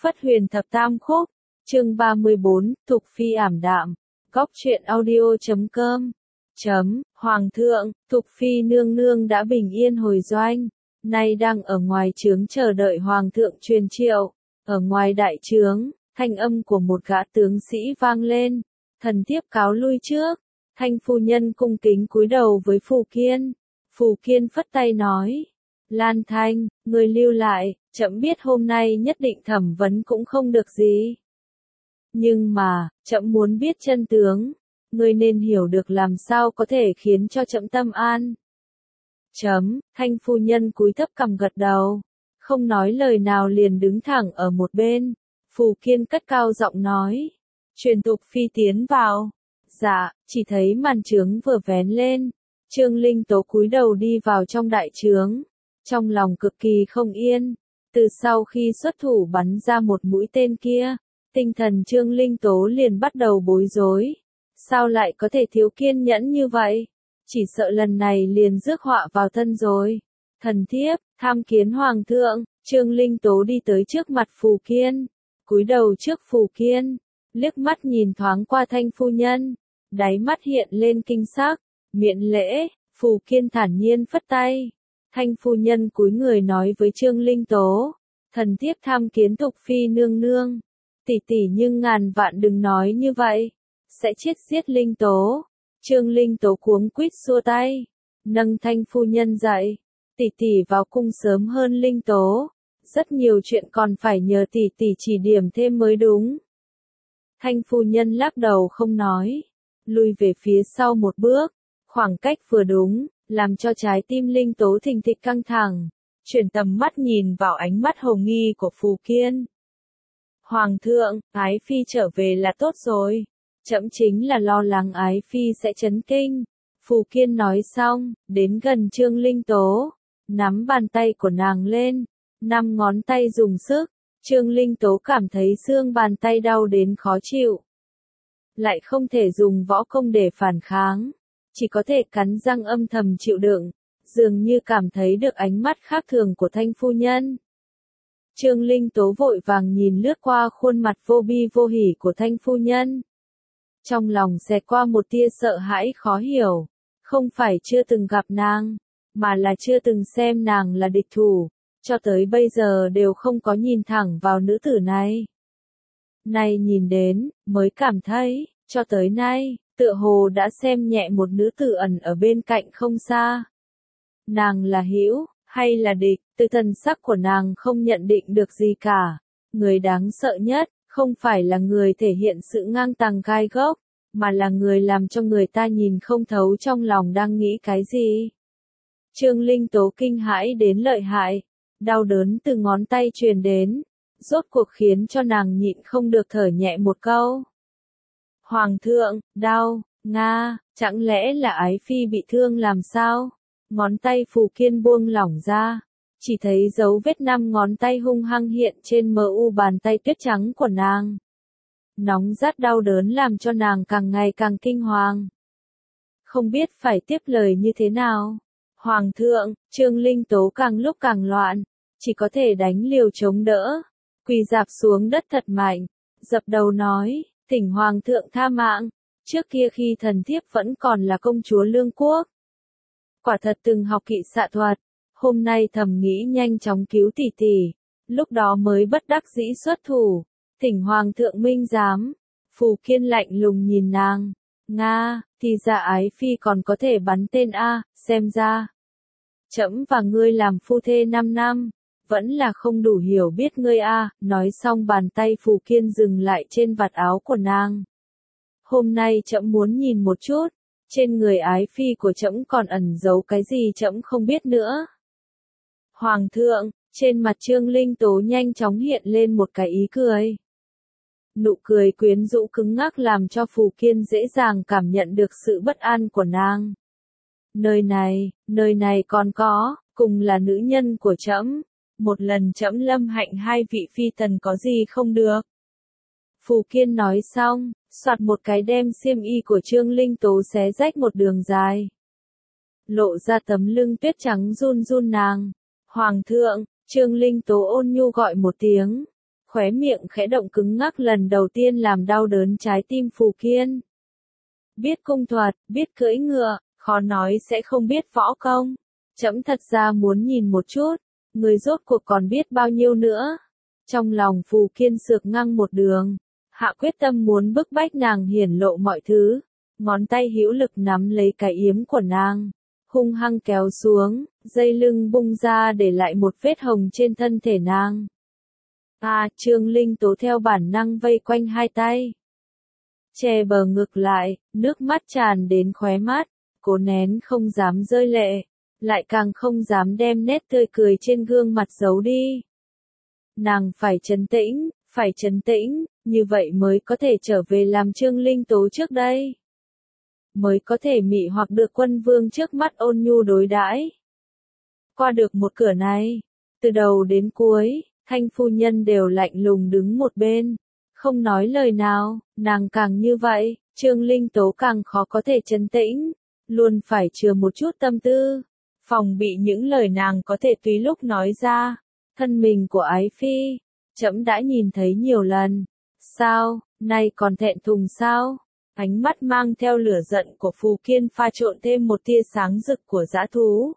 Phất Huyền Thập Tam Khúc, chương 34, Thục Phi ảm đạm, góc truyện audio.com. Hoàng thượng, Thục Phi nương nương đã bình yên hồi doanh, nay đang ở ngoài trướng chờ đợi Hoàng thượng truyền triệu. Ở ngoài đại trướng, thanh âm của một gã tướng sĩ vang lên, thần thiếp cáo lui trước. Thanh phu nhân cung kính cúi đầu với Phù Kiên. Phù Kiên phất tay nói, Lan Thanh, người lưu lại, trẫm biết hôm nay nhất định thẩm vấn cũng không được gì. Nhưng mà, trẫm muốn biết chân tướng, ngươi nên hiểu được làm sao có thể khiến cho trẫm tâm an. Thanh phu nhân cúi thấp cằm gật đầu, không nói lời nào liền đứng thẳng ở một bên. Phù Kiên cất cao giọng nói, truyền Thục Phi tiến vào. Dạ, chỉ thấy màn trướng vừa vén lên, Trương Linh Tố cúi đầu đi vào trong đại trướng, trong lòng cực kỳ không yên. Từ sau khi xuất thủ bắn ra một mũi tên kia, tinh thần Trương Linh Tố liền bắt đầu bối rối. Sao lại có thể thiếu kiên nhẫn như vậy? Chỉ sợ lần này liền rước họa vào thân rồi. Thần thiếp, tham kiến Hoàng thượng. Trương Linh Tố đi tới trước mặt Phù Kiên, cúi đầu trước Phù Kiên, liếc mắt nhìn thoáng qua Thanh phu nhân, đáy mắt hiện lên kinh sắc. Miễn lễ. Phù Kiên thản nhiên phất tay. Thanh phu nhân cúi người nói với Trương Linh Tố, thần thiếp tham kiến Thục Phi nương nương. Tỷ tỷ nhưng ngàn vạn đừng nói như vậy, sẽ chết giết Linh Tố. Trương Linh Tố cuống quýt xua tay, nâng Thanh phu nhân dậy. Tỷ tỷ vào cung sớm hơn Linh Tố, rất nhiều chuyện còn phải nhờ tỷ tỷ chỉ điểm thêm mới đúng. Thanh phu nhân lắc đầu không nói, lùi về phía sau một bước, khoảng cách vừa đúng, làm cho trái tim Linh Tố thình thịch căng thẳng, chuyển tầm mắt nhìn vào ánh mắt hồng nghi của Phù Kiên. Hoàng thượng, Ái Phi trở về là tốt rồi, trẫm chính là lo lắng Ái Phi sẽ chấn kinh. Phù Kiên nói xong, đến gần Trương Linh Tố, nắm bàn tay của nàng lên, 5 ngón tay dùng sức. Trương Linh Tố cảm thấy xương bàn tay đau đến khó chịu, lại không thể dùng võ công để phản kháng, chỉ có thể cắn răng âm thầm chịu đựng, dường như cảm thấy được ánh mắt khác thường của Thanh phu nhân. Trương Linh Tố vội vàng nhìn lướt qua khuôn mặt vô bi vô hỉ của Thanh phu nhân. Trong lòng xẹt qua một tia sợ hãi khó hiểu, không phải chưa từng gặp nàng, mà là chưa từng xem nàng là địch thủ, cho tới bây giờ đều không có nhìn thẳng vào nữ tử này. Nay nhìn đến, mới cảm thấy, cho tới nay, tựa hồ đã xem nhẹ một nữ tử ẩn ở bên cạnh không xa. Nàng là hữu, hay là địch, từ thần sắc của nàng không nhận định được gì cả. Người đáng sợ nhất, không phải là người thể hiện sự ngang tàng gai góc, mà là người làm cho người ta nhìn không thấu trong lòng đang nghĩ cái gì. Trương Linh Tố kinh hãi đến lợi hại, đau đớn từ ngón tay truyền đến, rốt cuộc khiến cho nàng nhịn không được thở nhẹ một câu. Hoàng thượng, đau, Nga, chẳng lẽ là Ái Phi bị thương làm sao? Ngón tay Phù Kiên buông lỏng ra, chỉ thấy dấu vết 5 ngón tay hung hăng hiện trên mờ u bàn tay tuyết trắng của nàng. Nóng rát đau đớn làm cho nàng càng ngày càng kinh hoàng. Không biết phải tiếp lời như thế nào. Hoàng thượng, Trương Linh Tố càng lúc càng loạn, chỉ có thể đánh liều chống đỡ, quỳ rạp xuống đất thật mạnh, dập đầu nói, thỉnh Hoàng thượng tha mạng, trước kia khi thần thiếp vẫn còn là công chúa Lương Quốc. Quả thật từng học kỵ xạ thuật, hôm nay thầm nghĩ nhanh chóng cứu tỷ tỷ, lúc đó mới bất đắc dĩ xuất thủ, thỉnh Hoàng thượng minh giám. Phù Kiên lạnh lùng nhìn nàng, Nga, thì ra Ái Phi còn có thể bắn tên A, xem ra. Trẫm và ngươi làm phu thê 5 năm, vẫn là không đủ hiểu biết ngươi A. Nói xong bàn tay Phù Kiên dừng lại trên vạt áo của nàng. Hôm nay trẫm muốn nhìn một chút, trên người Ái Phi của trẫm còn ẩn giấu cái gì trẫm không biết nữa. Hoàng thượng, trên mặt Trương Linh Tố nhanh chóng hiện lên một cái ý cười. Nụ cười quyến rũ cứng ngắc làm cho Phù Kiên dễ dàng cảm nhận được sự bất an của nàng. Nơi này còn có, cùng là nữ nhân của trẫm, một lần trẫm lâm hạnh 2 vị phi tần có gì không được. Phù Kiên nói xong, soạt một cái đem xiêm y của Trương Linh Tố xé rách một đường dài, lộ ra tấm lưng tuyết trắng run run nàng. Hoàng thượng, Trương Linh Tố ôn nhu gọi một tiếng, khóe miệng khẽ động cứng ngắc lần đầu tiên làm đau đớn trái tim Phù Kiên. Biết cung thuật, biết cưỡi ngựa, khó nói sẽ không biết võ công. Trẫm thật ra muốn nhìn một chút, người rốt cuộc còn biết bao nhiêu nữa. Trong lòng Phù Kiên sược ngang một đường, hạ quyết tâm muốn bức bách nàng hiển lộ mọi thứ. Ngón tay hữu lực nắm lấy cái yếm của nàng, hung hăng kéo xuống, dây lưng bung ra để lại một vết hồng trên thân thể nàng. Trương Linh Tố theo bản năng vây quanh hai tay, che bờ ngực lại, nước mắt tràn đến khóe mắt, cố nén không dám rơi lệ, lại càng không dám đem nét tươi cười trên gương mặt giấu đi. Nàng phải trấn tĩnh, như vậy mới có thể trở về làm Trương Linh Tố trước đây. Mới có thể mị hoặc được quân vương trước mắt ôn nhu đối đãi. Qua được một cửa này, từ đầu đến cuối, Thanh phu nhân đều lạnh lùng đứng một bên, không nói lời nào, nàng càng như vậy, Trương Linh Tố càng khó có thể trấn tĩnh, luôn phải chừa một chút tâm tư, phòng bị những lời nàng có thể tùy lúc nói ra. Thân mình của ái phi, trẫm đã nhìn thấy nhiều lần. Sao, nay còn thẹn thùng sao? Ánh mắt mang theo lửa giận của Phù Kiên pha trộn thêm một tia sáng rực của dã thú.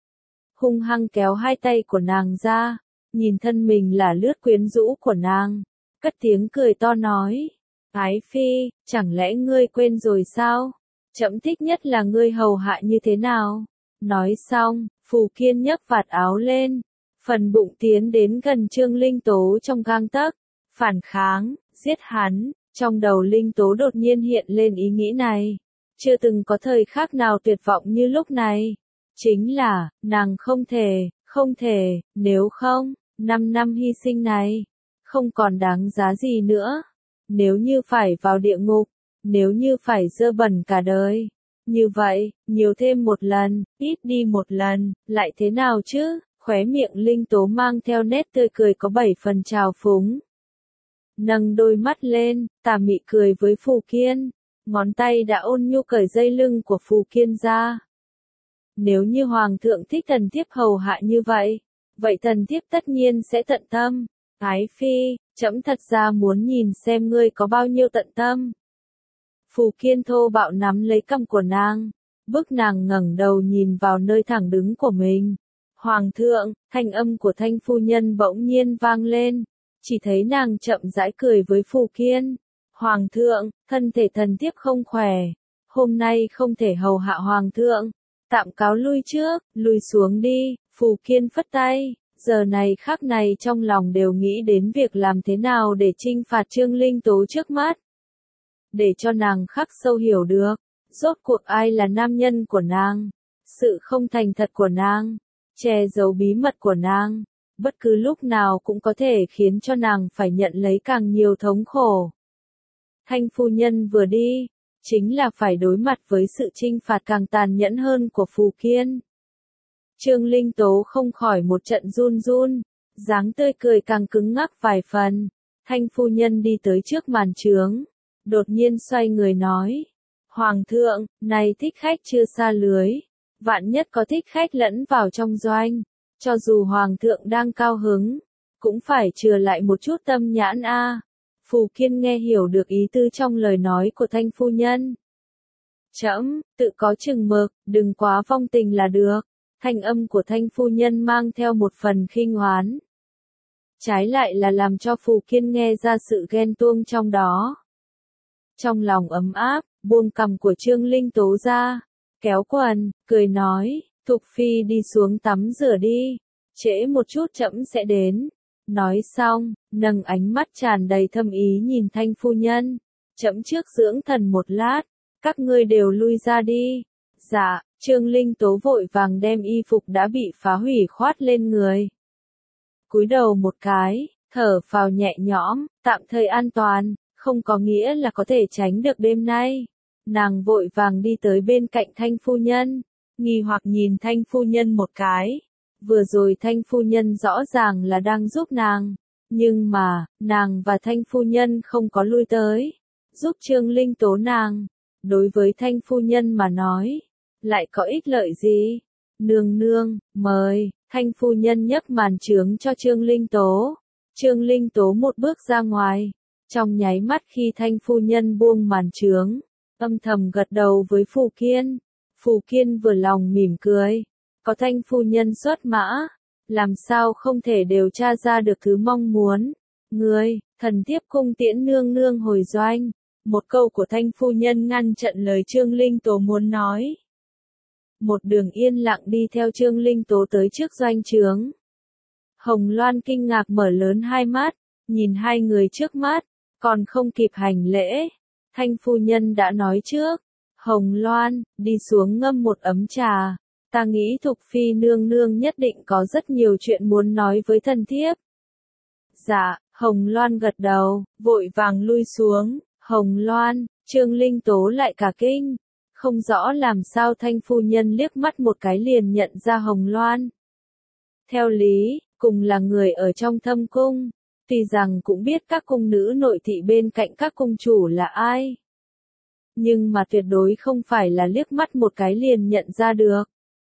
Hung hăng kéo hai tay của nàng ra, nhìn thân mình là lướt quyến rũ của nàng, cất tiếng cười to nói. Ái phi, chẳng lẽ ngươi quên rồi sao? Trẫm thích nhất là ngươi hầu hạ như thế nào? Nói xong, Phù Kiên nhấc vạt áo lên, phần bụng tiến đến gần Trương Linh Tố trong gang tấc, phản kháng, giết hắn. Trong đầu Linh Tố đột nhiên hiện lên ý nghĩ này, chưa từng có thời khắc nào tuyệt vọng như lúc này. Chính là, nàng không thể, nếu không, 5 năm hy sinh này, không còn đáng giá gì nữa. Nếu như phải vào địa ngục, nếu như phải dơ bẩn cả đời, như vậy, nhiều thêm một lần, ít đi một lần, lại thế nào chứ? Khóe miệng Linh Tố mang theo nét tươi cười có 7 phần trào phúng. Nâng đôi mắt lên, tà mị cười với Phù Kiên, ngón tay đã ôn nhu cởi dây lưng của Phù Kiên ra. Nếu như Hoàng thượng thích thần thiếp hầu hạ như vậy, vậy thần thiếp tất nhiên sẽ tận tâm. Ái phi, trẫm thật ra muốn nhìn xem ngươi có bao nhiêu tận tâm. Phù Kiên thô bạo nắm lấy cằm của nàng, bức nàng ngẩng đầu nhìn vào nơi thẳng đứng của mình. Hoàng thượng, thanh âm của Thanh phu nhân bỗng nhiên vang lên. Chỉ thấy nàng chậm rãi cười với Phù Kiên. Hoàng thượng, thân thể thần thiếp không khỏe. Hôm nay không thể hầu hạ Hoàng thượng. Tạm cáo lui trước, lui xuống đi. Phù Kiên phất tay. Giờ này khắc này trong lòng đều nghĩ đến việc làm thế nào để trinh phạt Trương Linh Tố trước mắt. Để cho nàng khắc sâu hiểu được. Rốt cuộc ai là nam nhân của nàng. Sự không thành thật của nàng. Che giấu bí mật của nàng. Bất cứ lúc nào cũng có thể khiến cho nàng phải nhận lấy càng nhiều thống khổ. Thanh phu nhân vừa đi, chính là phải đối mặt với sự trinh phạt càng tàn nhẫn hơn của Phù Kiên. Trương Linh Tố không khỏi một trận run run, dáng tươi cười càng cứng ngắc vài phần. Thanh phu nhân đi tới trước màn trướng, đột nhiên xoay người nói. Hoàng thượng, này thích khách chưa xa lưới, vạn nhất có thích khách lẫn vào trong doanh. Cho dù Hoàng thượng đang cao hứng, cũng phải chừa lại một chút tâm nhãn a. Phù Kiên nghe hiểu được ý tư trong lời nói của Thanh phu nhân. Trẫm, tự có chừng mực, đừng quá vong tình là được. Thanh âm của Thanh phu nhân mang theo một phần khinh oán. Trái lại là làm cho Phù Kiên nghe ra sự ghen tuông trong đó. Trong lòng ấm áp, buông cằm của Trương Linh Tố ra, kéo quần, cười nói. Thục phi đi xuống tắm rửa đi, trễ một chút trẫm sẽ đến. Nói xong, nâng ánh mắt tràn đầy thâm ý nhìn Thanh phu nhân. Trẫm trước dưỡng thần một lát, các ngươi đều lui ra đi. Dạ, Trương Linh Tố vội vàng đem y phục đã bị phá hủy khoát lên người. Cúi đầu một cái, thở phào nhẹ nhõm, tạm thời an toàn, không có nghĩa là có thể tránh được đêm nay. Nàng vội vàng đi tới bên cạnh Thanh phu nhân. Nghi hoặc nhìn Thanh phu nhân một cái. Vừa rồi Thanh phu nhân rõ ràng là đang giúp nàng. Nhưng mà, nàng và Thanh phu nhân không có lui tới. Giúp Trương Linh Tố nàng. Đối với Thanh phu nhân mà nói. Lại có ích lợi gì? Nương nương, mời. Thanh phu nhân nhấc màn trướng cho Trương Linh Tố. Trương Linh Tố một bước ra ngoài, trong nháy mắt khi Thanh phu nhân buông màn trướng, âm thầm gật đầu với Phù Kiên. Phù Kiên vừa lòng mỉm cười, có Thanh phu nhân xuất mã, làm sao không thể điều tra ra được thứ mong muốn. Ngươi, thần thiếp cung tiễn nương nương hồi doanh. Một câu của Thanh phu nhân ngăn chặn lời Trương Linh Tố muốn nói. Một đường yên lặng đi theo Trương Linh Tố tới trước doanh trướng. Hồng Loan kinh ngạc mở lớn hai mắt, nhìn hai người trước mắt, còn không kịp hành lễ. Thanh phu nhân đã nói trước, Hồng Loan, đi xuống ngâm một ấm trà. Ta nghĩ Thục Phi nương nương nhất định có rất nhiều chuyện muốn nói với thần thiếp. Dạ, Hồng Loan gật đầu, vội vàng lui xuống. Hồng Loan, Trương Linh Tố lại cả kinh, không rõ làm sao Thanh phu nhân liếc mắt một cái liền nhận ra Hồng Loan. Theo lý, cùng là người ở trong thâm cung, tuy rằng cũng biết các cung nữ nội thị bên cạnh các cung chủ là ai. Nhưng mà tuyệt đối không phải là liếc mắt một cái liền nhận ra được.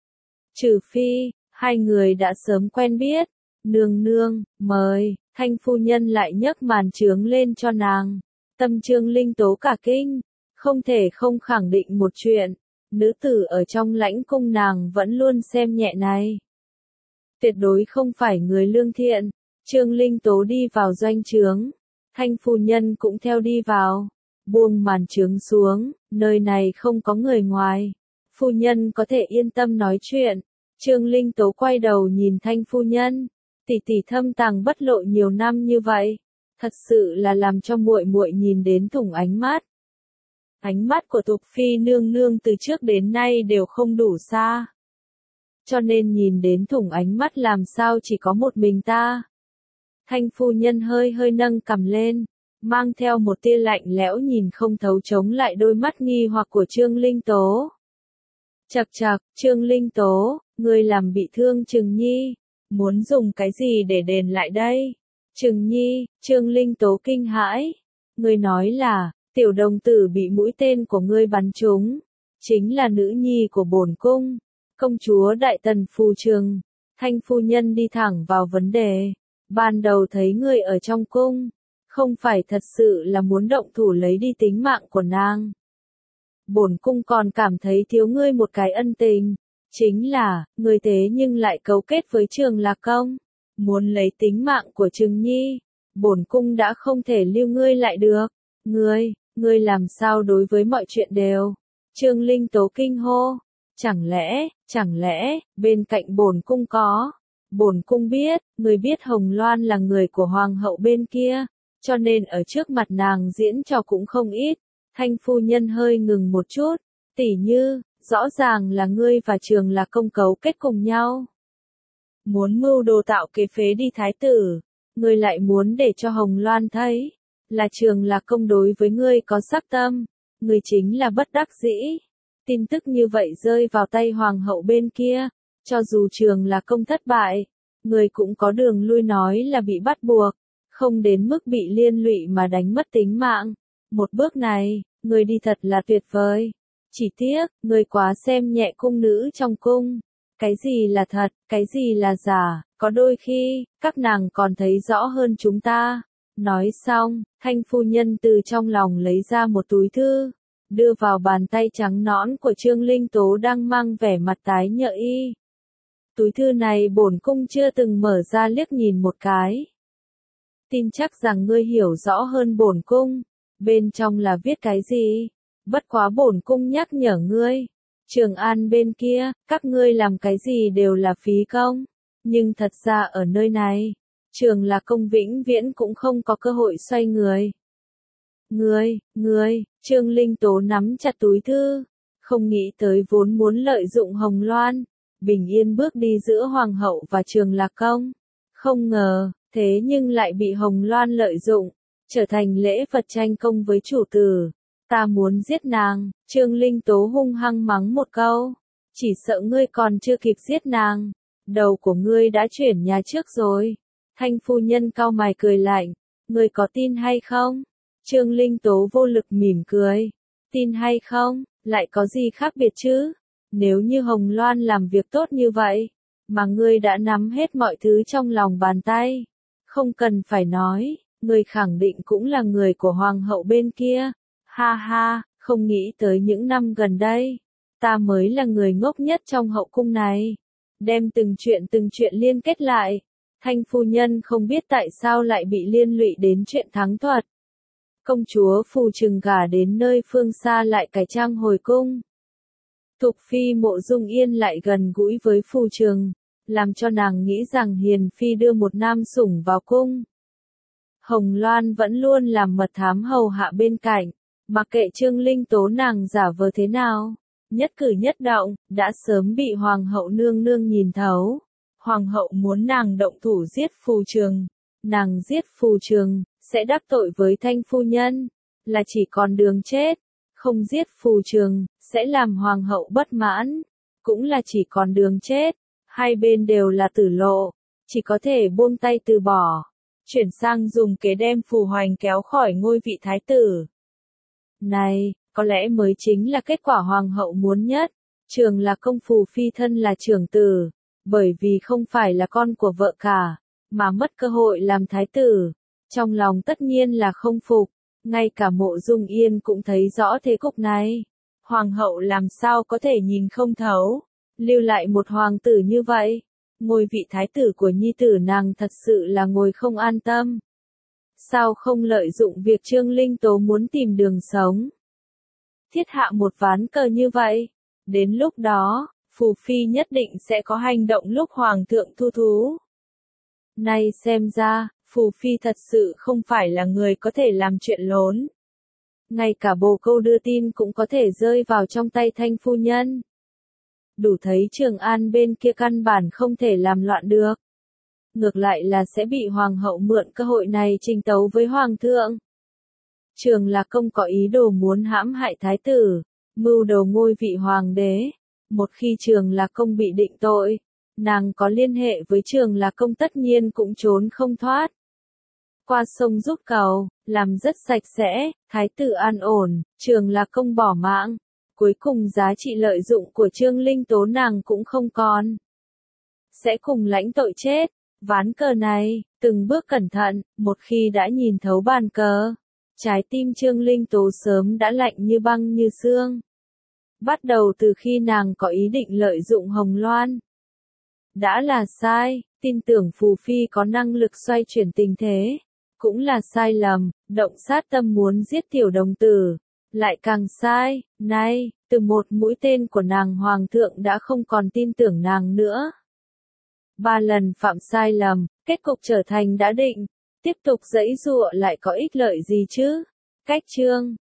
Trừ phi, hai người đã sớm quen biết. Nương nương, mời, Thanh phu nhân lại nhấc màn trướng lên cho nàng. Tâm Trương Linh Tố cả kinh, không thể không khẳng định một chuyện, nữ tử ở trong lãnh cung nàng vẫn luôn xem nhẹ này. Tuyệt đối không phải người lương thiện. Trương Linh Tố đi vào doanh trướng, Thanh phu nhân cũng theo đi vào, buông màn trướng xuống, nơi này không có người ngoài. Phu nhân có thể yên tâm nói chuyện. Trương Linh Tố quay đầu nhìn Thanh phu nhân, tỷ tỷ thâm tàng bất lộ nhiều năm như vậy, thật sự là làm cho muội muội nhìn đến thủng ánh mắt. Ánh mắt của Thục Phi nương nương từ trước đến nay đều không đủ xa. Cho nên nhìn đến thủng ánh mắt làm sao chỉ có một mình ta. Thanh phu nhân hơi hơi nâng cằm lên, mang theo một tia lạnh lẽo nhìn không thấu chống lại đôi mắt nghi hoặc của Trương Linh Tố. Chậc chậc, Trương Linh Tố, ngươi làm bị thương Trừng Nhi, muốn dùng cái gì để đền lại đây? Trừng Nhi, Trương Linh Tố kinh hãi. Ngươi nói là, tiểu đồng tử bị mũi tên của ngươi bắn trúng, chính là nữ nhi của bổn cung, công chúa Đại Tần Phù Trừng. Thanh phu nhân đi thẳng vào vấn đề. Ban đầu thấy ngươi ở trong cung, không phải thật sự là muốn động thủ lấy đi tính mạng của nàng. Bổn cung còn cảm thấy thiếu ngươi một cái ân tình, chính là, ngươi thế nhưng lại cấu kết với Trường Lạc Công, muốn lấy tính mạng của Trừng Nhi, bổn cung đã không thể lưu ngươi lại được. Ngươi làm sao đối với mọi chuyện đều? Trương Linh Tố kinh hô, chẳng lẽ, bên cạnh bổn cung có? Bổn cung biết, ngươi biết Hồng Loan là người của hoàng hậu bên kia, cho nên ở trước mặt nàng diễn trò cũng không ít. Thanh phu nhân hơi ngừng một chút, tỷ như, rõ ràng là ngươi và Trường Lạc Công cấu kết cùng nhau. Muốn mưu đồ tạo kế phế đi thái tử, ngươi lại muốn để cho Hồng Loan thấy, là Trường Lạc Công đối với ngươi có sắc tâm, ngươi chính là bất đắc dĩ. Tin tức như vậy rơi vào tay hoàng hậu bên kia, cho dù Trường Lạc Công thất bại, ngươi cũng có đường lui nói là bị bắt buộc, không đến mức bị liên lụy mà đánh mất tính mạng. Một bước này, ngươi đi thật là tuyệt vời. Chỉ tiếc, ngươi quá xem nhẹ cung nữ trong cung. Cái gì là thật, cái gì là giả, có đôi khi, các nàng còn thấy rõ hơn chúng ta. Nói xong, Thanh phu nhân từ trong lòng lấy ra một túi thư, đưa vào bàn tay trắng nõn của Trương Linh Tố đang mang vẻ mặt tái nhợt y. Túi thư này bổn cung chưa từng mở ra liếc nhìn một cái. Tin chắc rằng ngươi hiểu rõ hơn bổn cung, bên trong là viết cái gì? Bất quá bổn cung nhắc nhở ngươi, Trường An bên kia, các ngươi làm cái gì đều là phí công, nhưng thật ra ở nơi này, Trường Lạc Công vĩnh viễn cũng không có cơ hội xoay người. Ngươi, Trương Linh Tố nắm chặt túi thư, không nghĩ tới vốn muốn lợi dụng Hồng Loan, bình yên bước đi giữa Hoàng hậu và Trường Lạc Công. Không ngờ, thế nhưng lại bị Hồng Loan lợi dụng, trở thành lễ vật tranh công với chủ tử. Ta muốn giết nàng, Trương Linh Tố hung hăng mắng một câu. Chỉ sợ ngươi còn chưa kịp giết nàng, đầu của ngươi đã chuyển nhà trước rồi. Thanh phu nhân cau mày cười lạnh, ngươi có tin hay không? Trương Linh Tố vô lực mỉm cười. Tin hay không, lại có gì khác biệt chứ? Nếu như Hồng Loan làm việc tốt như vậy, mà ngươi đã nắm hết mọi thứ trong lòng bàn tay, Không cần phải nói, người khẳng định cũng là người của hoàng hậu bên kia. Ha ha, không nghĩ tới những năm gần đây, ta mới là người ngốc nhất trong hậu cung này. Đem từng chuyện liên kết lại. Thanh phu nhân không biết tại sao lại bị liên lụy đến chuyện thắng thuật. Công chúa Phù Trừng gả đến nơi phương xa lại cải trang hồi cung. Thục phi Mộ Dung Yên lại gần gũi với Phù Trừng, làm cho nàng nghĩ rằng Hiền phi đưa một nam sủng vào cung. Hồng Loan vẫn luôn làm mật thám hầu hạ bên cạnh, mặc kệ Trương Linh Tố nàng giả vờ thế nào, nhất cử nhất động, đã sớm bị Hoàng hậu nương nương nhìn thấu. Hoàng hậu muốn nàng động thủ giết Phù Trừng, nàng giết Phù Trừng, sẽ đắc tội với Thanh phu nhân, là chỉ còn đường chết, không giết Phù Trừng, sẽ làm Hoàng hậu bất mãn, cũng là chỉ còn đường chết, hai bên đều là tử lộ, chỉ có thể buông tay từ bỏ, chuyển sang dùng kế đem Phù Hoành kéo khỏi ngôi vị thái tử. Này, có lẽ mới chính là kết quả Hoàng hậu muốn nhất. Trường là công Phù phi thân là trưởng tử, bởi vì không phải là con của vợ cả, mà mất cơ hội làm thái tử. Trong lòng tất nhiên là không phục, ngay cả Mộ Dung Yên cũng thấy rõ thế cục này. Hoàng hậu làm sao có thể nhìn không thấu, lưu lại một hoàng tử như vậy. Ngôi vị thái tử của nhi tử nàng thật sự là ngồi không an tâm. Sao không lợi dụng việc Trương Linh Tố muốn tìm đường sống? Thiết hạ một ván cờ như vậy. Đến lúc đó, Phù Phi nhất định sẽ có hành động lúc Hoàng thượng thu thú. Nay xem ra, Phù Phi thật sự không phải là người có thể làm chuyện lốn. Ngay cả bồ câu đưa tin cũng có thể rơi vào trong tay Thanh phu nhân. Đủ thấy Trường An bên kia căn bản không thể làm loạn được. Ngược lại là sẽ bị Hoàng hậu mượn cơ hội này trình tấu với Hoàng thượng. Trường Lạc Công có ý đồ muốn hãm hại thái tử, mưu đồ ngôi vị hoàng đế. Một khi Trường Lạc Công bị định tội, nàng có liên hệ với Trường Lạc Công tất nhiên cũng trốn không thoát. Qua sông rút cầu, làm rất sạch sẽ, thái tử an ổn, Trường Lạc Công bỏ mạng. Cuối cùng giá trị lợi dụng của Trương Linh Tố nàng cũng không còn. Sẽ cùng lãnh tội chết. Ván cờ này, từng bước cẩn thận, một khi đã nhìn thấu bàn cờ, trái tim Trương Linh Tố sớm đã lạnh như băng như xương. Bắt đầu từ khi nàng có ý định lợi dụng Hồng Loan. Đã là sai, tin tưởng Phù Phi có năng lực xoay chuyển tình thế. Cũng là sai lầm, động sát tâm muốn giết tiểu đồng tử. Lại càng sai, nay, từ một mũi tên của nàng Hoàng thượng đã không còn tin tưởng nàng nữa. 3 lần phạm sai lầm, kết cục trở thành đã định. Tiếp tục giãy giụa lại có ích lợi gì chứ? Cách chương